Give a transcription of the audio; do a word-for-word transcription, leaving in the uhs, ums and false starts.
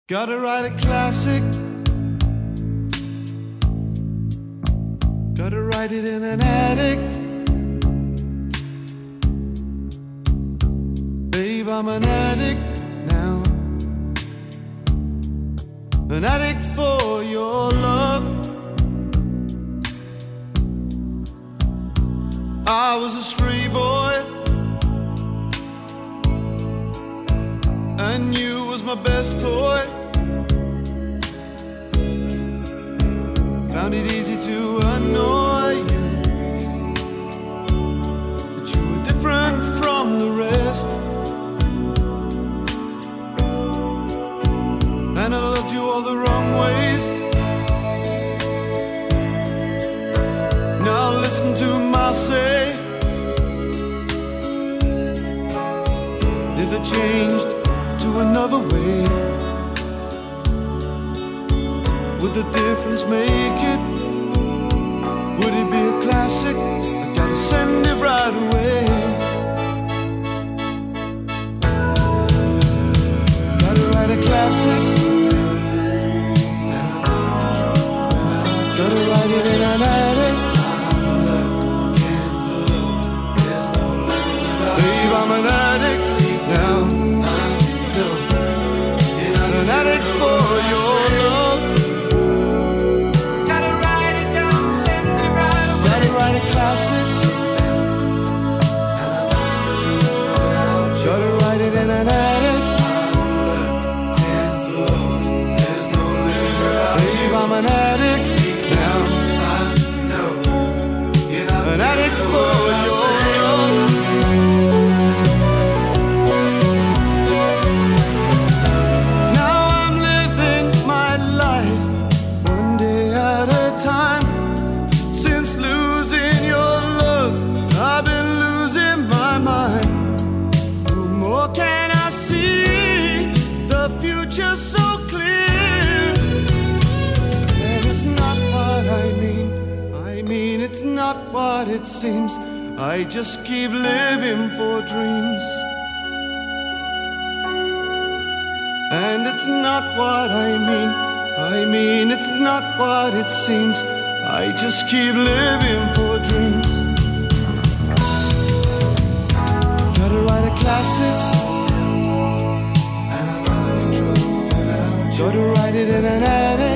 Gotta write a classic. Gotta write it in an attic. Babe, I'm an addict now. An addict for your love. I was a stray boy, and you was my best toy. Found it easy to annoy you, but you were different from the rest. And I loved you all the wrong ways. Now listen to my say. If it changed to another way, would the difference make it? Would it be a classic? I gotta send it right away. Gotta write a classic. Gotta write it in an attic. Babe, I'm an addict now. An addict for your love. Gotta write it down, send it right away. Gotta write a classic. Gotta write it in an attic. Babe, I'm an addict now. An addict for your love. Now I'm living my life one day at a time. Since losing your love, I've been losing my mind. No more can I see the future so clear. And it's not what I mean. I mean it's not what it seems. I just keep living for dreams. And it's not what I mean. I mean it's not what it seems. I just keep living for dreams. Gotta write a classic. Gotta write it in an attic.